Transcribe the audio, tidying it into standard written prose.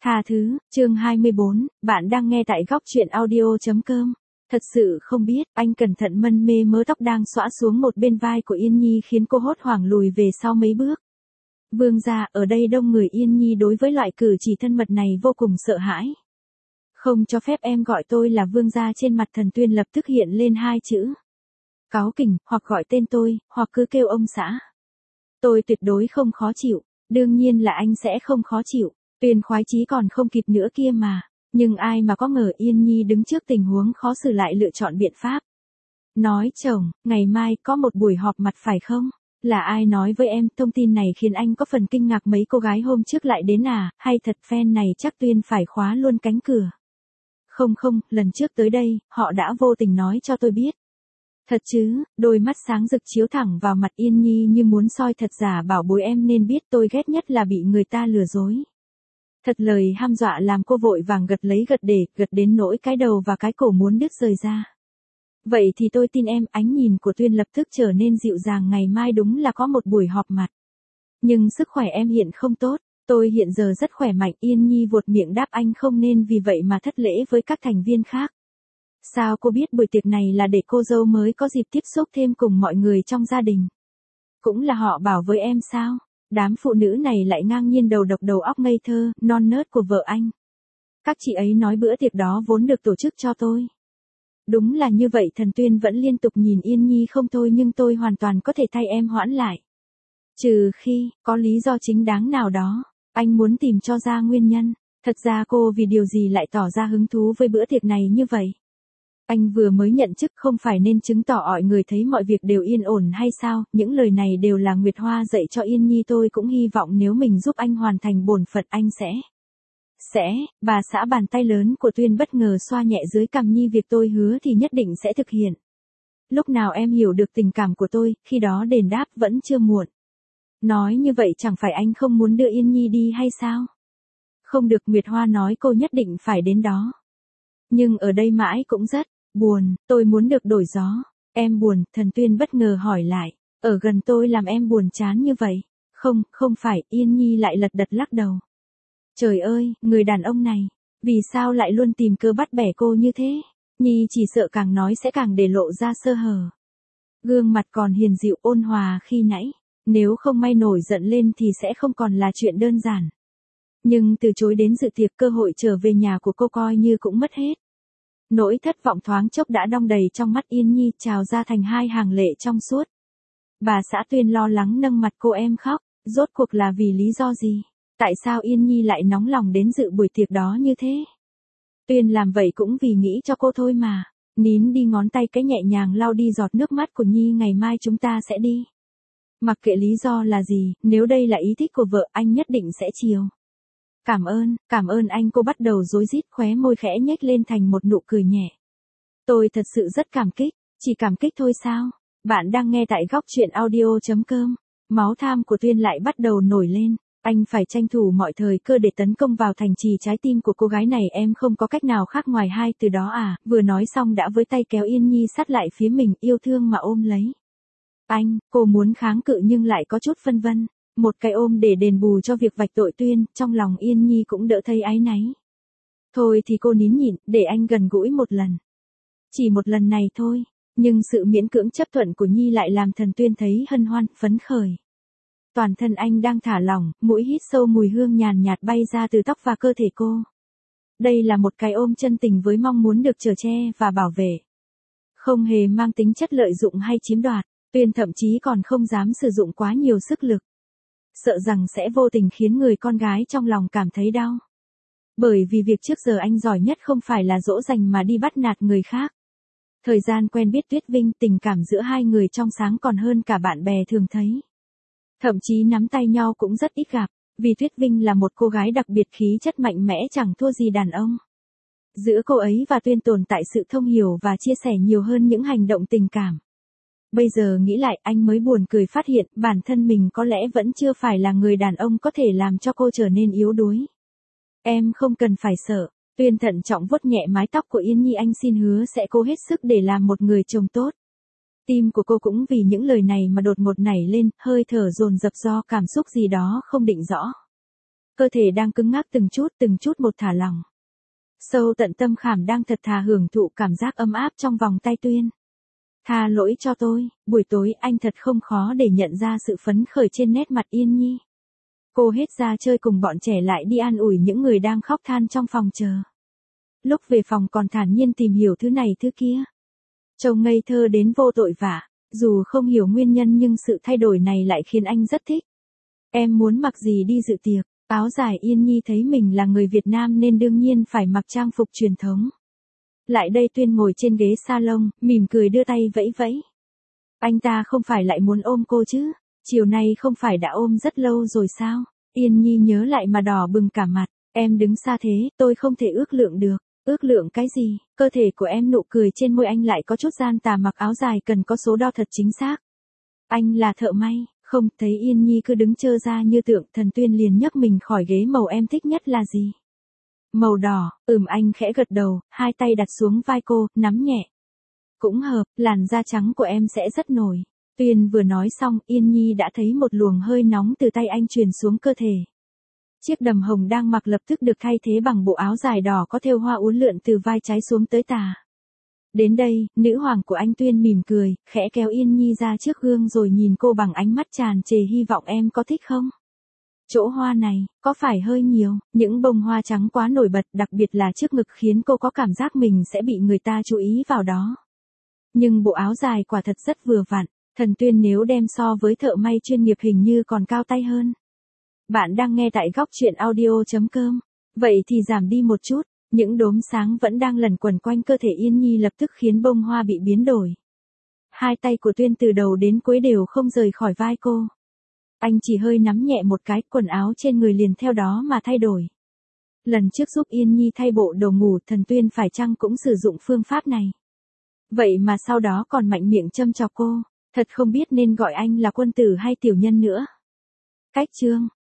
Tha thứ, chương 24, bạn đang nghe tại góc truyện audio.com. Thật sự không biết, anh cẩn thận mân mê mớ tóc đang xõa xuống một bên vai của Yên Nhi khiến cô hốt hoảng lùi về sau mấy bước. Vương gia, ở đây đông người. Yên Nhi đối với loại cử chỉ thân mật này vô cùng sợ hãi. Không cho phép em gọi tôi là vương gia. Trên mặt Thần Tuyên lập tức hiện lên hai chữ. Cáu kỉnh, hoặc gọi tên tôi, hoặc cứ kêu ông xã. Tôi tuyệt đối không khó chịu, đương nhiên là anh sẽ không khó chịu. Tuyên khoái chí còn không kịp nữa kia mà. Nhưng ai mà có ngờ Yên Nhi đứng trước tình huống khó xử lại lựa chọn biện pháp. Nói chồng, ngày mai có một buổi họp mặt phải không? Là ai nói với em? Thông tin này khiến anh có phần kinh ngạc. Mấy cô gái hôm trước lại đến à? Hay thật fan này chắc Tuyên phải khóa luôn cánh cửa. Không, lần trước tới đây, họ đã vô tình nói cho tôi biết. Thật chứ? Đôi mắt sáng rực chiếu thẳng vào mặt Yên Nhi như muốn soi thật giả. Bảo bối, em nên biết tôi ghét nhất là bị người ta lừa dối. Thật lời hăm dọa làm cô vội vàng gật lấy gật để, gật đến nỗi cái đầu và cái cổ muốn đứt rời ra. Vậy thì tôi tin em. Ánh nhìn của Tuyên lập tức trở nên dịu dàng. Ngày mai đúng là có một buổi họp mặt. Nhưng sức khỏe em hiện không tốt. Tôi hiện giờ rất khỏe mạnh. Yên Nhi vuột miệng đáp, anh không nên vì vậy mà thất lễ với các thành viên khác. Sao cô biết buổi tiệc này là để cô dâu mới có dịp tiếp xúc thêm cùng mọi người trong gia đình? Cũng là họ bảo với em sao? Đám phụ nữ này lại ngang nhiên đầu độc đầu óc ngây thơ, non nớt của vợ anh. Các chị ấy nói bữa tiệc đó vốn được tổ chức cho tôi. Đúng là như vậy. Thần Tuyên vẫn liên tục nhìn Yên Nhi. Không thôi, nhưng tôi hoàn toàn có thể thay em hoãn lại. Trừ khi, có lý do chính đáng nào đó, anh muốn tìm cho ra nguyên nhân. Thật ra cô vì điều gì lại tỏ ra hứng thú với bữa tiệc này như vậy? Anh vừa mới nhận chức, không phải nên chứng tỏ mọi người thấy mọi việc đều yên ổn hay sao? Những lời này đều là Nguyệt Hoa dạy cho Yên Nhi. Tôi cũng hy vọng nếu mình giúp anh hoàn thành bổn phận anh sẽ. Bà xã bàn tay lớn của Tuyên bất ngờ xoa nhẹ dưới cằm Nhi. Việc tôi hứa thì nhất định sẽ thực hiện. Lúc nào em hiểu được tình cảm của tôi, khi đó đền đáp vẫn chưa muộn. Nói như vậy chẳng phải anh không muốn đưa Yên Nhi đi hay sao? Không được, Nguyệt Hoa nói cô nhất định phải đến đó. Nhưng ở đây mãi cũng rất buồn, tôi muốn được đổi gió. Em buồn? Thần Tuyên bất ngờ hỏi lại. Ở gần tôi làm em buồn chán như vậy? Không phải. Yên Nhi lại lật đật lắc đầu. Trời ơi, người đàn ông này, vì sao lại luôn tìm cơ bắt bẻ cô như thế? Nhi chỉ sợ càng nói sẽ càng để lộ ra sơ hở. Gương mặt còn hiền dịu ôn hòa khi nãy, nếu không may nổi giận lên thì sẽ không còn là chuyện đơn giản. Nhưng từ chối đến dự tiệc, cơ hội trở về nhà của cô coi như cũng mất hết. Nỗi thất vọng thoáng chốc đã đong đầy trong mắt Yên Nhi, trào ra thành hai hàng lệ trong suốt. Bà xã Tuyên lo lắng nâng mặt cô. Em khóc, rốt cuộc là vì lý do gì? Tại sao Yên Nhi lại nóng lòng đến dự buổi tiệc đó như thế? Tuyên làm vậy cũng vì nghĩ cho cô thôi mà. Nín đi, ngón tay cái nhẹ nhàng lau đi giọt nước mắt của Nhi. Ngày mai chúng ta sẽ đi. Mặc kệ lý do là gì, nếu đây là ý thích của vợ, anh nhất định sẽ chiều. Cảm ơn anh. Cô bắt đầu rối rít, khóe môi khẽ nhếch lên thành một nụ cười nhẹ. Tôi thật sự rất cảm kích. Chỉ cảm kích thôi sao? Bạn đang nghe tại góc truyện audio.com. Máu tham của Tuyên lại bắt đầu nổi lên. Anh phải tranh thủ mọi thời cơ để tấn công vào thành trì trái tim của cô gái này. Em không có cách nào khác ngoài hai từ đó à? Vừa nói xong đã với tay kéo Yên Nhi sát lại phía mình, yêu thương mà ôm lấy. Cô muốn kháng cự nhưng lại có chút phân vân. Một cái ôm để đền bù cho việc vạch tội Tuyên, trong lòng Yên Nhi cũng đỡ thấy áy náy. Thôi thì cô nín nhịn, để anh gần gũi một lần. Chỉ một lần này thôi, nhưng sự miễn cưỡng chấp thuận của Nhi lại làm Thần Tuyên thấy hân hoan, phấn khởi. Toàn thân anh đang thả lỏng, mũi hít sâu mùi hương nhàn nhạt bay ra từ tóc và cơ thể cô. Đây là một cái ôm chân tình với mong muốn được chở che và bảo vệ. Không hề mang tính chất lợi dụng hay chiếm đoạt. Tuyên thậm chí còn không dám sử dụng quá nhiều sức lực. Sợ rằng sẽ vô tình khiến người con gái trong lòng cảm thấy đau. Bởi vì việc trước giờ anh giỏi nhất không phải là dỗ dành mà đi bắt nạt người khác. Thời gian quen biết Tuyết Vinh, tình cảm giữa hai người trong sáng còn hơn cả bạn bè thường thấy. Thậm chí nắm tay nhau cũng rất ít gặp, vì Tuyết Vinh là một cô gái đặc biệt, khí chất mạnh mẽ chẳng thua gì đàn ông. Giữa cô ấy và Tuyên tồn tại sự thông hiểu và chia sẻ nhiều hơn những hành động tình cảm. Bây giờ nghĩ lại, anh mới buồn cười phát hiện bản thân mình có lẽ vẫn chưa phải là người đàn ông có thể làm cho cô trở nên yếu đuối. Em không cần phải sợ. Tuyên thận trọng vuốt nhẹ mái tóc của Yên Nhi. Anh xin hứa sẽ cố hết sức để làm một người chồng tốt. Tim của cô cũng vì những lời này mà đột ngột nảy lên, hơi thở dồn dập do cảm xúc gì đó không định rõ. cơ thể đang cứng ngắc từng chút một thả lỏng. Sâu tận tâm khảm đang thật thà hưởng thụ cảm giác ấm áp trong vòng tay Tuyên. Tha lỗi cho tôi, buổi tối anh thật không khó để nhận ra sự phấn khởi trên nét mặt Yên Nhi. Cô hết ra chơi cùng bọn trẻ lại đi an ủi những người đang khóc than trong phòng chờ. Lúc về phòng còn thản nhiên tìm hiểu thứ này thứ kia. Trông ngây thơ đến vô tội vạ, dù không hiểu nguyên nhân nhưng sự thay đổi này lại khiến anh rất thích. Em muốn mặc gì đi dự tiệc? Áo dài. Yên Nhi thấy mình là người Việt Nam nên đương nhiên phải mặc trang phục truyền thống. Lại đây. Tuyên ngồi trên ghế salon, mỉm cười đưa tay vẫy vẫy. Anh ta không phải lại muốn ôm cô chứ? Chiều nay không phải đã ôm rất lâu rồi sao? Yên Nhi nhớ lại mà đỏ bừng cả mặt. Em đứng xa thế, tôi không thể ước lượng được. Ước lượng cái gì? Cơ thể của em. Nụ cười trên môi anh lại có chút gian tà. Mặc áo dài cần có số đo thật chính xác. Anh là thợ may. Không, thấy Yên Nhi cứ đứng trơ ra như tượng, Thần Tuyên liền nhấc mình khỏi ghế. Màu em thích nhất là gì? Màu đỏ. Anh khẽ gật đầu, hai tay đặt xuống vai cô, nắm nhẹ. Cũng hợp, làn da trắng của em sẽ rất nổi. Tuyên vừa nói xong, Yên Nhi đã thấy một luồng hơi nóng từ tay anh truyền xuống cơ thể. Chiếc đầm hồng đang mặc lập tức được thay thế bằng bộ áo dài đỏ có thêu hoa uốn lượn từ vai trái xuống tới tà. Đến đây, nữ hoàng của anh. Tuyên mỉm cười, khẽ kéo Yên Nhi ra trước gương rồi nhìn cô bằng ánh mắt tràn trề hy vọng. Em có thích không? Chỗ hoa này, có phải hơi nhiều? Những bông hoa trắng quá nổi bật, đặc biệt là trước ngực khiến cô có cảm giác mình sẽ bị người ta chú ý vào đó. Nhưng bộ áo dài quả thật rất vừa vặn. Thần Tuyên nếu đem so với thợ may chuyên nghiệp hình như còn cao tay hơn. Bạn đang nghe tại góc truyện audio.com. Vậy thì giảm đi một chút. Những đốm sáng vẫn đang lẩn quẩn quanh cơ thể Yên Nhi lập tức khiến bông hoa bị biến đổi. Hai tay của Tuyên từ đầu đến cuối đều không rời khỏi vai cô. Anh chỉ hơi nắm nhẹ một cái, quần áo trên người liền theo đó mà thay đổi. Lần trước giúp Yên Nhi thay bộ đồ ngủ, Thần Tuyên phải chăng cũng sử dụng phương pháp này? Vậy mà sau đó còn mạnh miệng châm chọc cô. Thật không biết nên gọi anh là quân tử hay tiểu nhân nữa. Cách chương